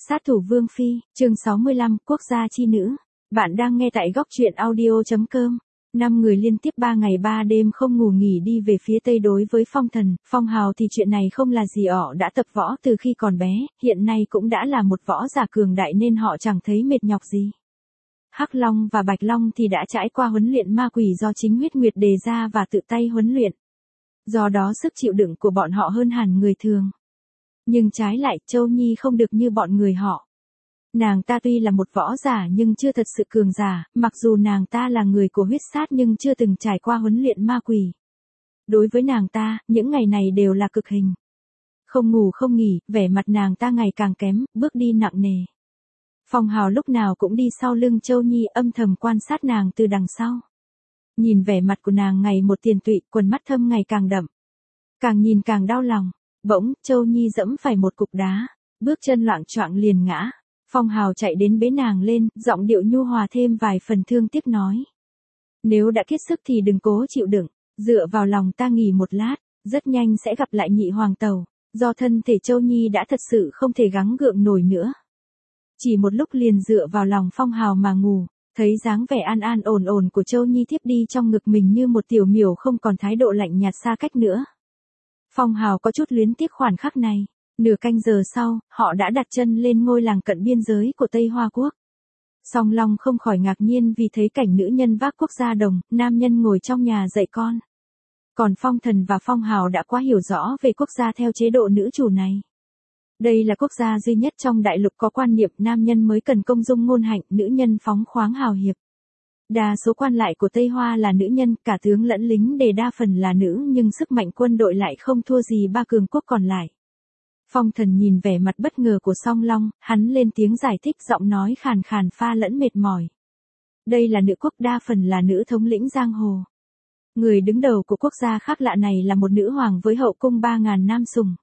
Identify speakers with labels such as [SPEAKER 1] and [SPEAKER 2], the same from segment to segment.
[SPEAKER 1] Sát thủ Vương Phi, chương 65, Quốc gia chi nữ. Bạn đang nghe tại góc truyện audio.com. 5 người liên tiếp 3 ngày 3 đêm không ngủ nghỉ đi về phía Tây đối với Phong Thần, Phong Hào thì chuyện này không là gì, họ đã tập võ từ khi còn bé, hiện nay cũng đã là một võ giả cường đại nên họ chẳng thấy mệt nhọc gì. Hắc Long và Bạch Long thì đã trải qua huấn luyện ma quỷ do chính huyết nguyệt đề ra và tự tay huấn luyện. Do đó sức chịu đựng của bọn họ hơn hẳn người thường. Nhưng trái lại, Châu Nhi không được như bọn người họ. Nàng ta tuy là một võ giả nhưng chưa thật sự cường giả, mặc dù nàng ta là người của huyết sát nhưng chưa từng trải qua huấn luyện ma quỷ. Đối với nàng ta, những ngày này đều là cực hình. Không ngủ không nghỉ, vẻ mặt nàng ta ngày càng kém, bước đi nặng nề. Phong Hào lúc nào cũng đi sau lưng Châu Nhi âm thầm quan sát nàng từ đằng sau. Nhìn vẻ mặt của nàng ngày một tiền tụy, quần mắt thâm ngày càng đậm. Càng nhìn càng đau lòng. Bỗng, Châu Nhi dẫm phải một cục đá, bước chân loạng choạng liền ngã. Phong Hào chạy đến bế nàng lên, giọng điệu nhu hòa thêm vài phần thương tiếc nói. Nếu đã kiệt sức thì đừng cố chịu đựng, dựa vào lòng ta nghỉ một lát, rất nhanh sẽ gặp lại nhị hoàng tẩu, do thân thể Châu Nhi đã thật sự không thể gắng gượng nổi nữa. Chỉ một lúc liền dựa vào lòng Phong Hào mà ngủ, thấy dáng vẻ an an ổn ổn của Châu Nhi thiếp đi trong ngực mình như một tiểu miểu không còn thái độ lạnh nhạt xa cách nữa. Phong Hào có chút luyến tiếc khoảnh khắc này. Nửa canh giờ sau, họ đã đặt chân lên ngôi làng cận biên giới của Tây Hoa Quốc. Song Long không khỏi ngạc nhiên vì thấy cảnh nữ nhân vác quốc gia đồng, nam nhân ngồi trong nhà dạy con. Còn Phong Thần và Phong Hào đã quá hiểu rõ về quốc gia theo chế độ nữ chủ này. Đây là quốc gia duy nhất trong đại lục có quan niệm nam nhân mới cần công dung ngôn hạnh, nữ nhân phóng khoáng hào hiệp. Đa số quan lại của Tây Hoa là nữ nhân, cả tướng lẫn lính đề đa phần là nữ nhưng sức mạnh quân đội lại không thua gì ba cường quốc còn lại. Phong Thần nhìn vẻ mặt bất ngờ của Song Long, hắn lên tiếng giải thích giọng nói khàn khàn pha lẫn mệt mỏi. Đây là nữ quốc đa phần là nữ thống lĩnh giang hồ. Người đứng đầu của quốc gia khác lạ này là một nữ hoàng với hậu cung 3.000 nam sùng.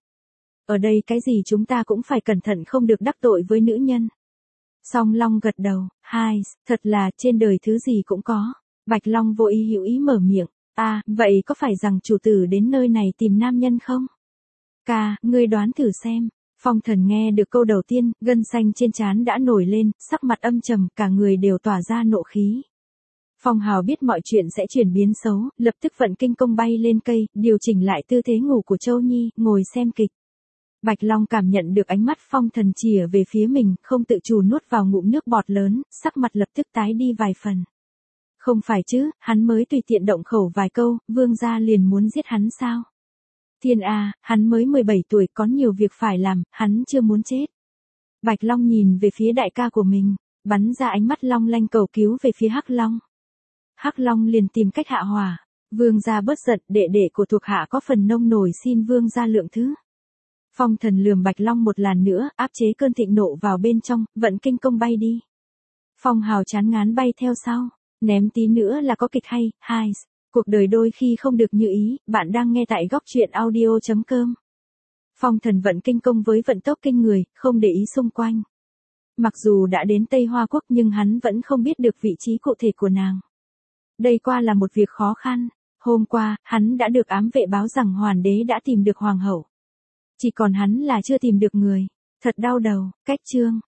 [SPEAKER 1] Ở đây cái gì chúng ta cũng phải cẩn thận không được đắc tội với nữ nhân. Song Long gật đầu, hai, thật là trên đời thứ gì cũng có. Bạch Long vô ý hữu ý mở miệng, vậy có phải rằng chủ tử đến nơi này tìm nam nhân không? Ca, ngươi đoán thử xem. Phong Thần nghe được câu đầu tiên, gân xanh trên trán đã nổi lên, sắc mặt âm trầm, cả người đều tỏa ra nộ khí. Phong Hào biết mọi chuyện sẽ chuyển biến xấu, lập tức vận kinh công bay lên cây, điều chỉnh lại tư thế ngủ của Châu Nhi, ngồi xem kịch. Bạch Long cảm nhận được ánh mắt Phong Thần chìa về phía mình, không tự chủ nuốt vào ngụm nước bọt lớn, sắc mặt lập tức tái đi vài phần. Không phải chứ, hắn mới tùy tiện động khẩu vài câu, vương gia liền muốn giết hắn sao? Thiên hắn mới 17 tuổi có nhiều việc phải làm, hắn chưa muốn chết. Bạch Long nhìn về phía đại ca của mình, bắn ra ánh mắt long lanh cầu cứu về phía Hắc Long. Hắc Long liền tìm cách hạ hỏa, vương gia bớt giận, đệ đệ của thuộc hạ có phần nông nổi xin vương gia lượng thứ. Phong Thần lườm Bạch Long một lần nữa, áp chế cơn thịnh nộ vào bên trong, vận kinh công bay đi. Phong Hào chán ngán bay theo sau, ném tí nữa là có kịch hay, hai. Cuộc đời đôi khi không được như ý, bạn đang nghe tại góc truyện audio.com. Phong Thần vận kinh công với vận tốc kinh người, không để ý xung quanh. Mặc dù đã đến Tây Hoa Quốc nhưng hắn vẫn không biết được vị trí cụ thể của nàng. Đây qua là một việc khó khăn. Hôm qua, hắn đã được ám vệ báo rằng hoàng đế đã tìm được hoàng hậu. Chỉ còn hắn là chưa tìm được người. Thật đau đầu, cách chương.